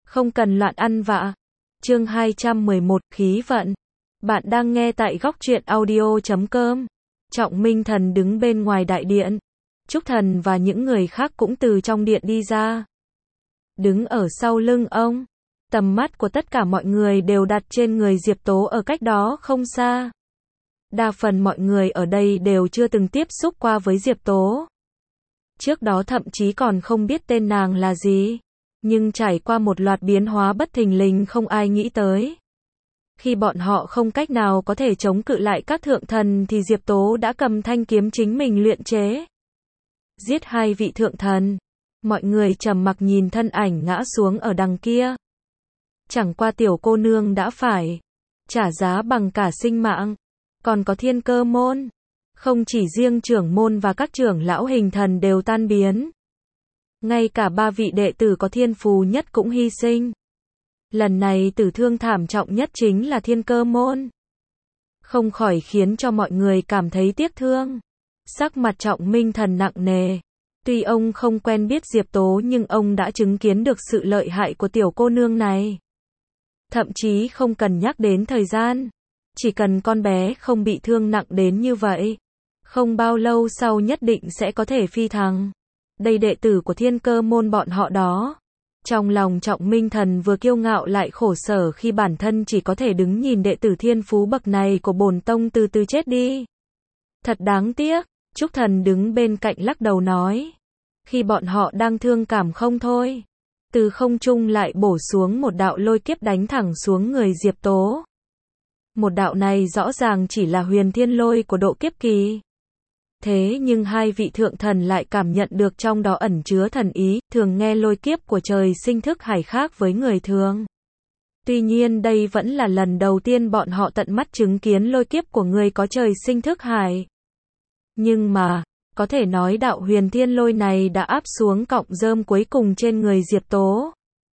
Không cần loạn ăn vạ. Chương 211, khí vận. Bạn đang nghe tại góc truyện audio.com. Trọng Minh Thần đứng bên ngoài đại điện. Trúc Thần và những người khác cũng từ trong điện đi ra. Đứng ở sau lưng ông. Tầm mắt của tất cả mọi người đều đặt trên người Diệp Tố ở cách đó không xa. Đa phần mọi người ở đây đều chưa từng tiếp xúc qua với Diệp Tố. Trước đó thậm chí còn không biết tên nàng là gì. Nhưng trải qua một loạt biến hóa bất thình lình không ai nghĩ tới. Khi bọn họ không cách nào có thể chống cự lại các thượng thần thì Diệp Tố đã cầm thanh kiếm chính mình luyện chế. Giết hai vị thượng thần. Mọi người trầm mặc nhìn thân ảnh ngã xuống ở đằng kia. Chẳng qua tiểu cô nương đã phải trả giá bằng cả sinh mạng. Còn có Thiên Cơ môn. Không chỉ riêng trưởng môn và các trưởng lão hình thần đều tan biến. Ngay cả ba vị đệ tử có thiên phú nhất cũng hy sinh. Lần này tử thương thảm trọng nhất chính là Thiên Cơ môn. Không khỏi khiến cho mọi người cảm thấy tiếc thương. Sắc mặt Trọng Minh Thần nặng nề. Tuy ông không quen biết Diệp Tố nhưng ông đã chứng kiến được sự lợi hại của tiểu cô nương này. Thậm chí không cần nhắc đến thời gian. Chỉ cần con bé không bị thương nặng đến như vậy. Không bao lâu sau nhất định sẽ có thể phi thăng. Đây đệ tử của Thiên Cơ môn bọn họ đó. Trong lòng Trọng Minh Thần vừa kiêu ngạo lại khổ sở khi bản thân chỉ có thể đứng nhìn đệ tử thiên phú bậc này của bổn tông từ từ chết đi. Thật đáng tiếc, Trúc Thần đứng bên cạnh lắc đầu nói. Khi bọn họ đang thương cảm không thôi. Từ không trung lại bổ xuống một đạo lôi kiếp đánh thẳng xuống người Diệp Tố. Một đạo này rõ ràng chỉ là huyền thiên lôi của độ kiếp kỳ. Thế nhưng hai vị thượng thần lại cảm nhận được trong đó ẩn chứa thần ý, thường nghe lôi kiếp của trời sinh thức hải khác với người thường. Tuy nhiên đây vẫn là lần đầu tiên bọn họ tận mắt chứng kiến lôi kiếp của người có trời sinh thức hải. Nhưng mà, có thể nói đạo huyền thiên lôi này đã áp xuống cọng rơm cuối cùng trên người Diệp Tố.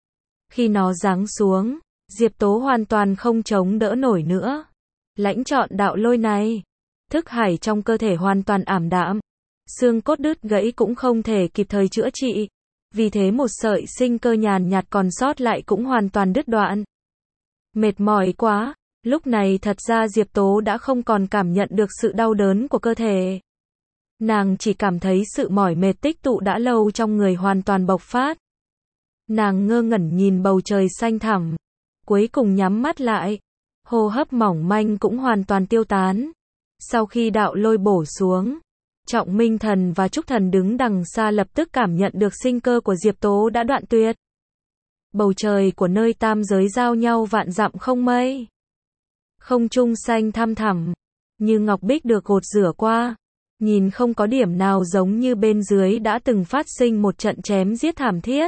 Khi nó giáng xuống, Diệp Tố hoàn toàn không chống đỡ nổi nữa. Lãnh trọn đạo lôi này. Thức hải trong cơ thể hoàn toàn ảm đạm. Xương cốt đứt gãy cũng không thể kịp thời chữa trị. Vì thế một sợi sinh cơ nhàn nhạt còn sót lại cũng hoàn toàn đứt đoạn. Mệt mỏi quá. Lúc này thật ra Diệp Tố đã không còn cảm nhận được sự đau đớn của cơ thể. Nàng chỉ cảm thấy sự mỏi mệt tích tụ đã lâu trong người hoàn toàn bộc phát. Nàng ngơ ngẩn nhìn bầu trời xanh thẳm. Cuối cùng nhắm mắt lại. Hô hấp mỏng manh cũng hoàn toàn tiêu tán. Sau khi đạo lôi bổ xuống, Trọng Minh Thần và Trúc Thần đứng đằng xa lập tức cảm nhận được sinh cơ của Diệp Tố đã đoạn tuyệt. Bầu trời của nơi tam giới giao nhau vạn dặm không mây. Không trung xanh thăm thẳm, như ngọc bích được gột rửa qua. Nhìn không có điểm nào giống như bên dưới đã từng phát sinh một trận chém giết thảm thiết.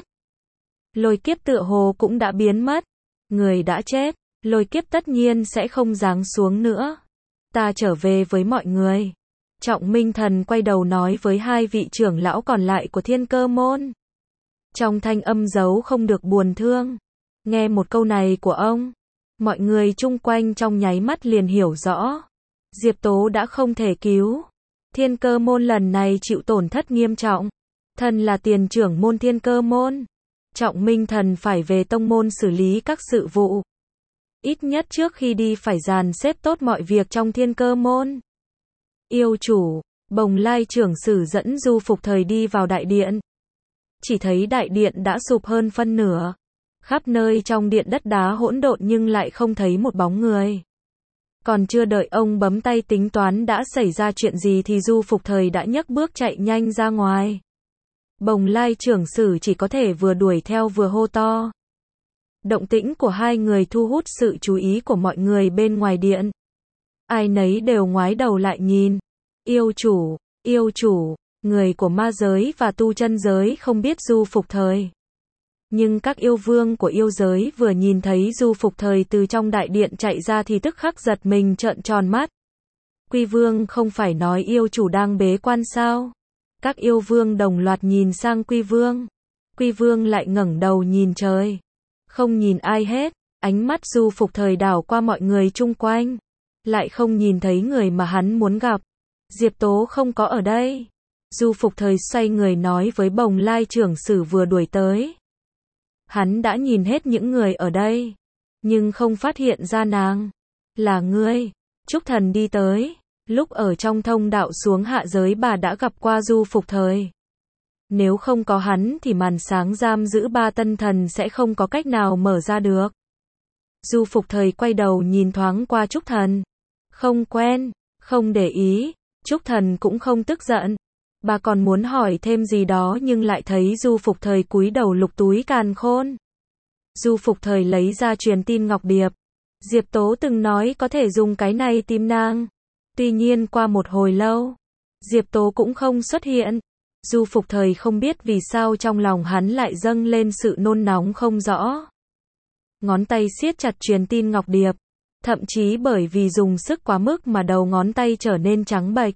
Lôi kiếp tựa hồ cũng đã biến mất. Người đã chết, lôi kiếp tất nhiên sẽ không giáng xuống nữa. Ta trở về với mọi người. Trọng Minh Thần quay đầu nói với hai vị trưởng lão còn lại của Thiên Cơ môn. Trong thanh âm giấu không được buồn thương. Nghe một câu này của ông, mọi người chung quanh trong nháy mắt liền hiểu rõ. Diệp Tố đã không thể cứu. Thiên Cơ môn lần này chịu tổn thất nghiêm trọng. Thần là tiền trưởng môn Thiên Cơ môn. Trọng Minh Thần phải về tông môn xử lý các sự vụ. Ít nhất trước khi đi phải dàn xếp tốt mọi việc trong Thiên Cơ môn. Yêu chủ, Bồng Lai trưởng sử dẫn Du Phục Thời đi vào đại điện. Chỉ thấy đại điện đã sụp hơn phân nửa. Khắp nơi trong điện đất đá hỗn độn nhưng lại không thấy một bóng người. Còn chưa đợi ông bấm tay tính toán đã xảy ra chuyện gì thì Du Phục Thời đã nhấc bước chạy nhanh ra ngoài. Bồng Lai trưởng sử chỉ có thể vừa đuổi theo vừa hô to. Động tĩnh của hai người thu hút sự chú ý của mọi người bên ngoài điện. Ai nấy đều ngoái đầu lại nhìn. Yêu chủ, người của ma giới và tu chân giới không biết Du Phục Thời. Nhưng các yêu vương của yêu giới vừa nhìn thấy Du Phục Thời từ trong đại điện chạy ra thì tức khắc giật mình trợn tròn mắt. Quy vương không phải nói yêu chủ đang bế quan sao? Các yêu vương đồng loạt nhìn sang Quy vương. Quy vương lại ngẩng đầu nhìn trời. Không nhìn ai hết, ánh mắt Du Phục Thời đảo qua mọi người chung quanh. Lại không nhìn thấy người mà hắn muốn gặp. Diệp Tố không có ở đây. Du Phục Thời xoay người nói với Bồng Lai trưởng sử vừa đuổi tới. Hắn đã nhìn hết những người ở đây, nhưng không phát hiện ra nàng. Là ngươi. Trúc Thần đi tới. Lúc ở trong thông đạo xuống hạ giới bà đã gặp qua Du Phục Thời. Nếu không có hắn thì màn sáng giam giữ 3 tân thần sẽ không có cách nào mở ra được. Du Phục Thời quay đầu nhìn thoáng qua Trúc Thần. Không quen, không để ý. Trúc Thần cũng không tức giận. Bà còn muốn hỏi thêm gì đó nhưng lại thấy Du Phục Thời cúi đầu lục túi càn khôn. Du Phục Thời lấy ra truyền tin ngọc điệp. Diệp Tố từng nói có thể dùng cái này tìm nàng. Tuy nhiên qua một hồi lâu, Diệp Tố cũng không xuất hiện. Du Phục Thời không biết vì sao trong lòng hắn lại dâng lên sự nôn nóng không rõ. Ngón tay siết chặt truyền tin ngọc điệp. Thậm chí bởi vì dùng sức quá mức mà đầu ngón tay trở nên trắng bệch.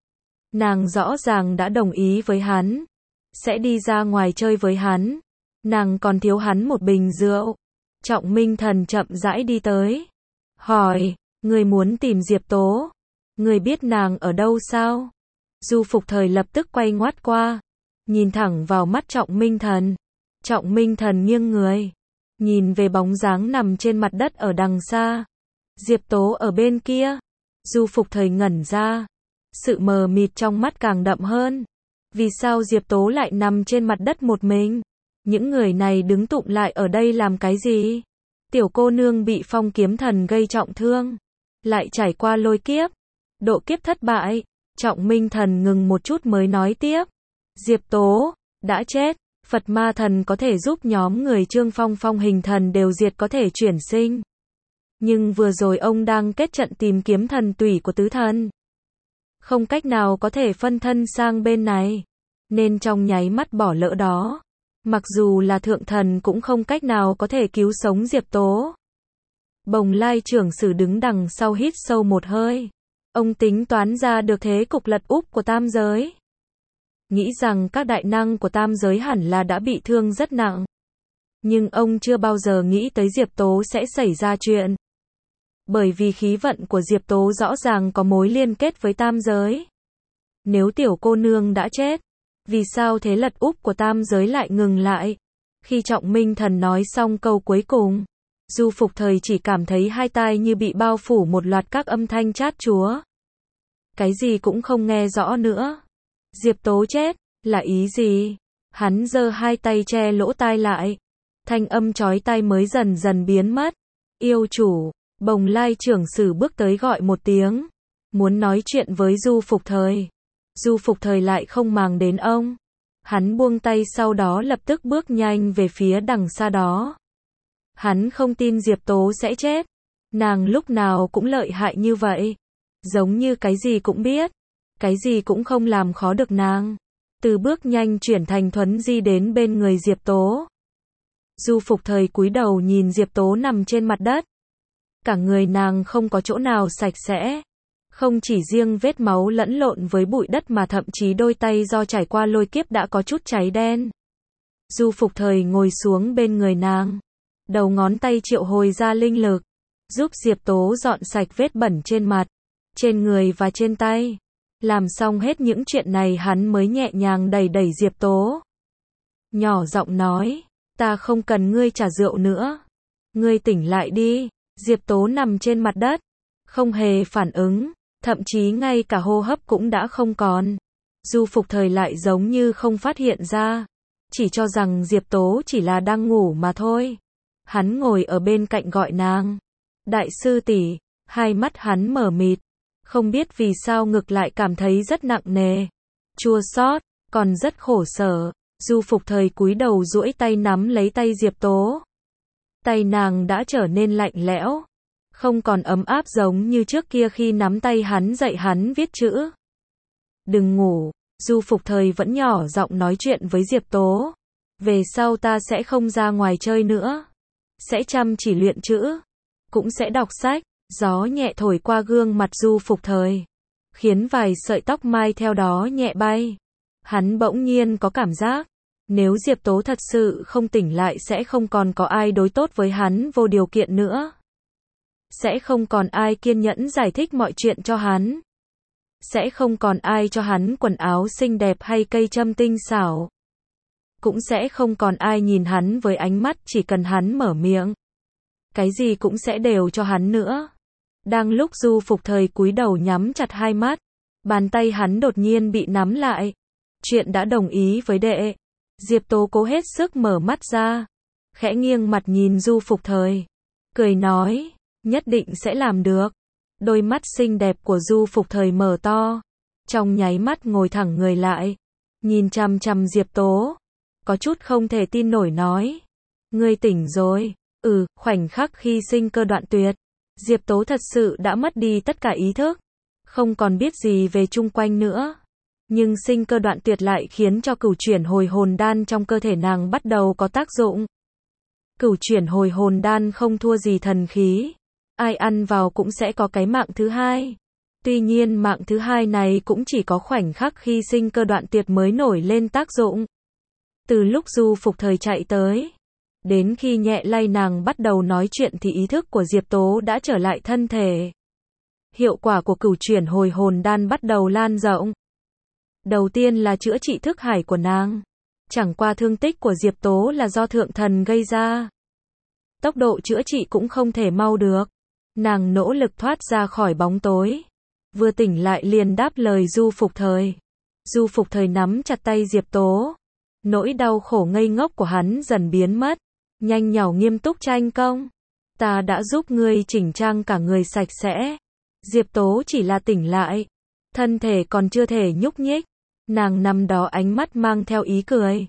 Nàng rõ ràng đã đồng ý với hắn. Sẽ đi ra ngoài chơi với hắn. Nàng còn thiếu hắn một bình rượu. Trọng Minh Thần chậm rãi đi tới. Hỏi, người muốn tìm Diệp Tố. Người biết nàng ở đâu sao? Du Phục Thời lập tức quay ngoắt qua. Nhìn thẳng vào mắt Trọng Minh Thần. Trọng Minh Thần nghiêng người. Nhìn về bóng dáng nằm trên mặt đất ở đằng xa. Diệp Tố ở bên kia. Du Phục Thời ngẩn ra. Sự mờ mịt trong mắt càng đậm hơn. Vì sao Diệp Tố lại nằm trên mặt đất một mình? Những người này đứng tụm lại ở đây làm cái gì? Tiểu cô nương bị Phong Kiếm Thần gây trọng thương. Lại trải qua lôi kiếp. Độ kiếp thất bại. Trọng Minh Thần ngừng một chút mới nói tiếp. Diệp Tố đã chết. Phật Ma Thần có thể giúp nhóm người Trương Phong Phong Hình Thần đều diệt có thể chuyển sinh. Nhưng vừa rồi ông đang kết trận tìm kiếm thần tủy của tứ thần. Không cách nào có thể phân thân sang bên này. Nên trong nháy mắt bỏ lỡ đó. Mặc dù là thượng thần cũng không cách nào có thể cứu sống Diệp Tố. Bồng Lai trưởng sử đứng đằng sau hít sâu một hơi. Ông tính toán ra được thế cục lật úp của tam giới. Nghĩ rằng các đại năng của tam giới hẳn là đã bị thương rất nặng. Nhưng ông chưa bao giờ nghĩ tới Diệp Tố sẽ xảy ra chuyện. Bởi vì khí vận của Diệp Tố rõ ràng có mối liên kết với tam giới. Nếu tiểu cô nương đã chết, vì sao thế lật úp của tam giới lại ngừng lại? Khi Trọng Minh Thần nói xong câu cuối cùng, Du Phục Thời chỉ cảm thấy hai tai như bị bao phủ một loạt các âm thanh chát chúa. Cái gì cũng không nghe rõ nữa. Diệp Tố chết, là ý gì? Hắn giơ hai tay che lỗ tai lại. Thanh âm chói tai mới dần dần biến mất. Yêu chủ, Bồng Lai trưởng sử bước tới gọi một tiếng. Muốn nói chuyện với Du Phục Thời. Du Phục Thời lại không màng đến ông. Hắn buông tay sau đó lập tức bước nhanh về phía đằng xa đó. Hắn không tin Diệp Tố sẽ chết. Nàng lúc nào cũng lợi hại như vậy. Giống như cái gì cũng biết. Cái gì cũng không làm khó được nàng. Từ bước nhanh chuyển thành thuấn di đến bên người Diệp Tố. Du Phục Thời cúi đầu nhìn Diệp Tố nằm trên mặt đất. Cả người nàng không có chỗ nào sạch sẽ. Không chỉ riêng vết máu lẫn lộn với bụi đất mà thậm chí đôi tay do trải qua lôi kiếp đã có chút cháy đen. Du Phục Thời ngồi xuống bên người nàng. Đầu ngón tay triệu hồi ra linh lực. Giúp Diệp Tố dọn sạch vết bẩn trên mặt, trên người và trên tay. Làm xong hết những chuyện này hắn mới nhẹ nhàng đẩy đẩy Diệp Tố. Nhỏ giọng nói, ta không cần ngươi trả rượu nữa. Ngươi tỉnh lại đi. Diệp Tố nằm trên mặt đất. Không hề phản ứng. Thậm chí ngay cả hô hấp cũng đã không còn. Du Phục Thời lại giống như không phát hiện ra. Chỉ cho rằng Diệp Tố chỉ là đang ngủ mà thôi. Hắn ngồi ở bên cạnh gọi nàng. Đại sư tỷ. Hai mắt hắn mở mịt. Không biết vì sao ngực lại cảm thấy rất nặng nề. Chua xót, còn rất khổ sở. Du Phục Thời cúi đầu duỗi tay nắm lấy tay Diệp Tố. Tay nàng đã trở nên lạnh lẽo. Không còn ấm áp giống như trước kia khi nắm tay hắn dạy hắn viết chữ. Đừng ngủ. Du Phục Thời vẫn nhỏ giọng nói chuyện với Diệp Tố. Về sau ta sẽ không ra ngoài chơi nữa. Sẽ chăm chỉ luyện chữ. Cũng sẽ đọc sách. Gió nhẹ thổi qua gương mặt Du Phục Thời. Khiến vài sợi tóc mai theo đó nhẹ bay. Hắn bỗng nhiên có cảm giác. Nếu Diệp Tố thật sự không tỉnh lại sẽ không còn có ai đối tốt với hắn vô điều kiện nữa. Sẽ không còn ai kiên nhẫn giải thích mọi chuyện cho hắn. Sẽ không còn ai cho hắn quần áo xinh đẹp hay cây châm tinh xảo. cũng sẽ không còn ai nhìn hắn với ánh mắt chỉ cần hắn mở miệng. Cái gì cũng sẽ đều cho hắn nữa. Đang lúc Du Phục Thời cúi đầu nhắm chặt hai mắt, bàn tay hắn đột nhiên bị nắm lại. Chuyện đã đồng ý với đệ. Diệp Tố cố hết sức mở mắt ra, khẽ nghiêng mặt nhìn Du Phục Thời, cười nói, nhất định sẽ làm được. Đôi mắt xinh đẹp của Du Phục Thời mở to, trong nháy mắt ngồi thẳng người lại, nhìn chằm chằm Diệp Tố, có chút không thể tin nổi nói, ngươi tỉnh rồi. Khoảnh khắc khi sinh cơ đoạn tuyệt, Diệp Tố thật sự đã mất đi tất cả ý thức, không còn biết gì về chung quanh nữa. Nhưng sinh cơ đoạn tuyệt lại khiến cho cửu chuyển hồi hồn đan trong cơ thể nàng bắt đầu có tác dụng. Cửu chuyển hồi hồn đan không thua gì thần khí, ai ăn vào cũng sẽ có cái mạng thứ hai. Tuy nhiên mạng thứ hai này cũng chỉ có khoảnh khắc khi sinh cơ đoạn tuyệt mới nổi lên tác dụng. Từ lúc Du Phục Thời chạy tới, đến khi nhẹ lay nàng bắt đầu nói chuyện thì ý thức của Diệp Tố đã trở lại thân thể. Hiệu quả của cửu chuyển hồi hồn đan bắt đầu lan rộng. Đầu tiên là chữa trị thức hải của nàng. Chẳng qua thương tích của Diệp Tố là do thượng thần gây ra. Tốc độ chữa trị cũng không thể mau được. Nàng nỗ lực thoát ra khỏi bóng tối. Vừa tỉnh lại liền đáp lời Du Phục Thời. Du Phục Thời nắm chặt tay Diệp Tố. Nỗi đau khổ ngây ngốc của hắn dần biến mất. Nhanh nhảu nghiêm túc tranh công. Ta đã giúp ngươi chỉnh trang cả người sạch sẽ. Diệp Tố chỉ là tỉnh lại. Thân thể còn chưa thể nhúc nhích. Nàng nằm đó ánh mắt mang theo ý cười.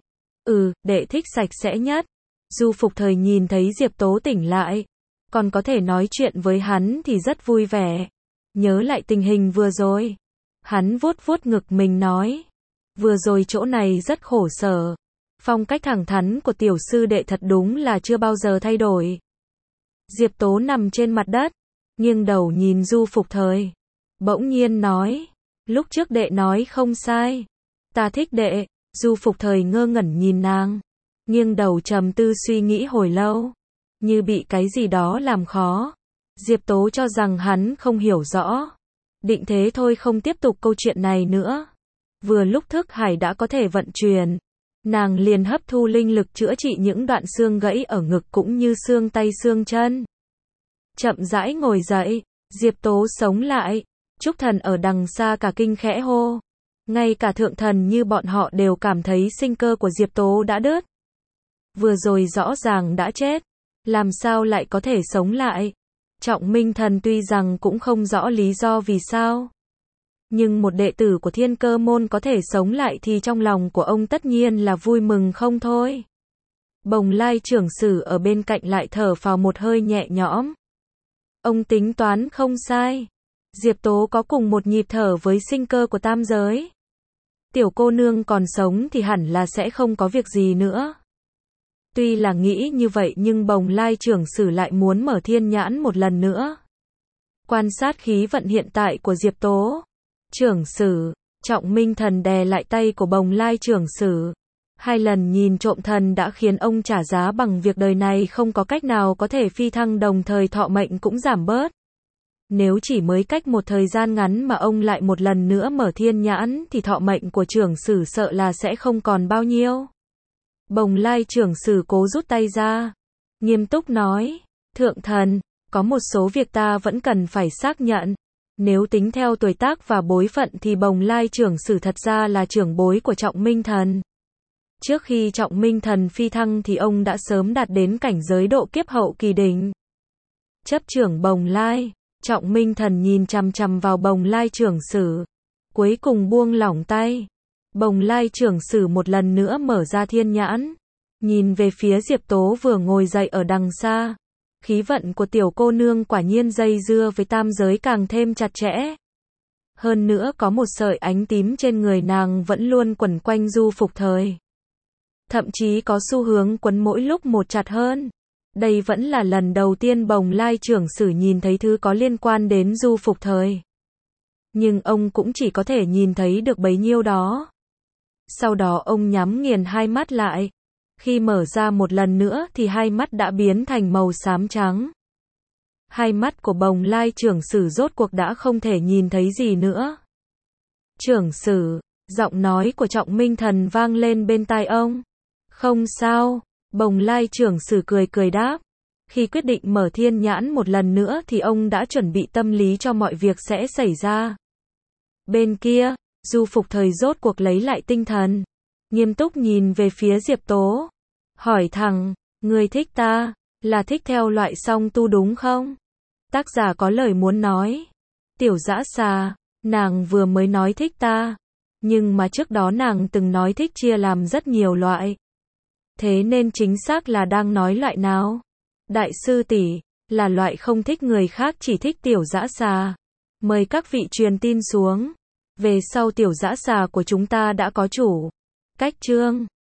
Đệ thích sạch sẽ nhất. Du Phục Thời nhìn thấy Diệp Tố tỉnh lại, còn có thể nói chuyện với hắn thì rất vui vẻ. Nhớ lại tình hình vừa rồi, hắn vuốt vuốt ngực mình nói, vừa rồi chỗ này rất khổ sở. Phong cách thẳng thắn của tiểu sư đệ thật đúng là chưa bao giờ thay đổi. Diệp Tố nằm trên mặt đất, nghiêng đầu nhìn Du Phục Thời, bỗng nhiên nói, lúc trước đệ nói không sai, ta thích đệ. Du Phục Thời ngơ ngẩn nhìn nàng, nghiêng đầu trầm tư suy nghĩ hồi lâu, như bị cái gì đó làm khó. Diệp Tố cho rằng hắn không hiểu rõ, định thế thôi không tiếp tục câu chuyện này nữa. Vừa lúc thức hải đã có thể vận chuyển, nàng liền hấp thu linh lực chữa trị những đoạn xương gãy ở ngực cũng như xương tay xương chân. Chậm rãi ngồi dậy, Diệp Tố sống lại. Trúc thần ở đằng xa cả kinh khẽ hô. Ngay cả thượng thần như bọn họ đều cảm thấy sinh cơ của Diệp Tố đã đứt. Vừa rồi rõ ràng đã chết, làm sao lại có thể sống lại? Trọng Minh Thần tuy rằng cũng không rõ lý do vì sao, nhưng một đệ tử của Thiên Cơ môn có thể sống lại thì trong lòng của ông tất nhiên là vui mừng không thôi. Bồng Lai trưởng sử ở bên cạnh lại thở phào một hơi nhẹ nhõm. Ông tính toán không sai. Diệp Tố có cùng một nhịp thở với sinh cơ của tam giới. Tiểu cô nương còn sống thì hẳn là sẽ không có việc gì nữa. Tuy là nghĩ như vậy nhưng Bồng Lai trưởng sử lại muốn mở thiên nhãn một lần nữa. Quan sát khí vận hiện tại của Diệp Tố. Trưởng sử, Trọng Minh Thần đè lại tay của Bồng Lai trưởng sử. 2 lần nhìn trộm thần đã khiến ông trả giá bằng việc đời này không có cách nào có thể phi thăng, đồng thời thọ mệnh cũng giảm bớt. Nếu chỉ mới cách một thời gian ngắn mà ông lại một lần nữa mở thiên nhãn thì thọ mệnh của trưởng sử sợ là sẽ không còn bao nhiêu. Bồng Lai trưởng sử cố rút tay ra, nghiêm túc nói, thượng thần, có một số việc ta vẫn cần phải xác nhận. Nếu tính theo tuổi tác và bối phận thì Bồng Lai trưởng sử thật ra là trưởng bối của Trọng Minh Thần. Trước khi Trọng Minh Thần phi thăng thì ông đã sớm đạt đến cảnh giới độ kiếp hậu kỳ đỉnh. Chấp trưởng Bồng Lai, Trọng Minh Thần nhìn chằm chằm vào Bồng Lai trưởng sử, cuối cùng buông lỏng tay. Bồng Lai trưởng sử một lần nữa mở ra thiên nhãn, nhìn về phía Diệp Tố vừa ngồi dậy ở đằng xa. Khí vận của tiểu cô nương quả nhiên dây dưa với tam giới càng thêm chặt chẽ. Hơn nữa có một sợi ánh tím trên người nàng vẫn luôn quẩn quanh Du Phục Thời. Thậm chí có xu hướng quấn mỗi lúc một chặt hơn. Đây vẫn là lần đầu tiên Bồng Lai trưởng sử nhìn thấy thứ có liên quan đến Du Phục Thời. Nhưng ông cũng chỉ có thể nhìn thấy được bấy nhiêu đó. Sau đó ông nhắm nghiền hai mắt lại. Khi mở ra một lần nữa thì hai mắt đã biến thành màu xám trắng. Hai mắt của Bồng Lai trưởng sử rốt cuộc đã không thể nhìn thấy gì nữa. Trưởng sử, giọng nói của Trọng Minh Thần vang lên bên tai ông. Không sao, Bồng Lai trưởng sử cười cười đáp. Khi quyết định mở thiên nhãn một lần nữa thì ông đã chuẩn bị tâm lý cho mọi việc sẽ xảy ra. Bên kia, Du Phục Thời rốt cuộc lấy lại tinh thần, nghiêm túc nhìn về phía Diệp Tố, hỏi thẳng, người thích ta, là thích theo loại song tu đúng không? Tác giả có lời muốn nói. Tiểu Dã Xà, nàng vừa mới nói thích ta, nhưng mà trước đó nàng từng nói thích chia làm rất nhiều loại. Thế nên chính xác là đang nói loại nào? Đại sư tỷ, là loại không thích người khác chỉ thích Tiểu Dã Xà. Mời các vị truyền tin xuống. Về sau Tiểu Dã Xà của chúng ta đã có chủ. Cách chương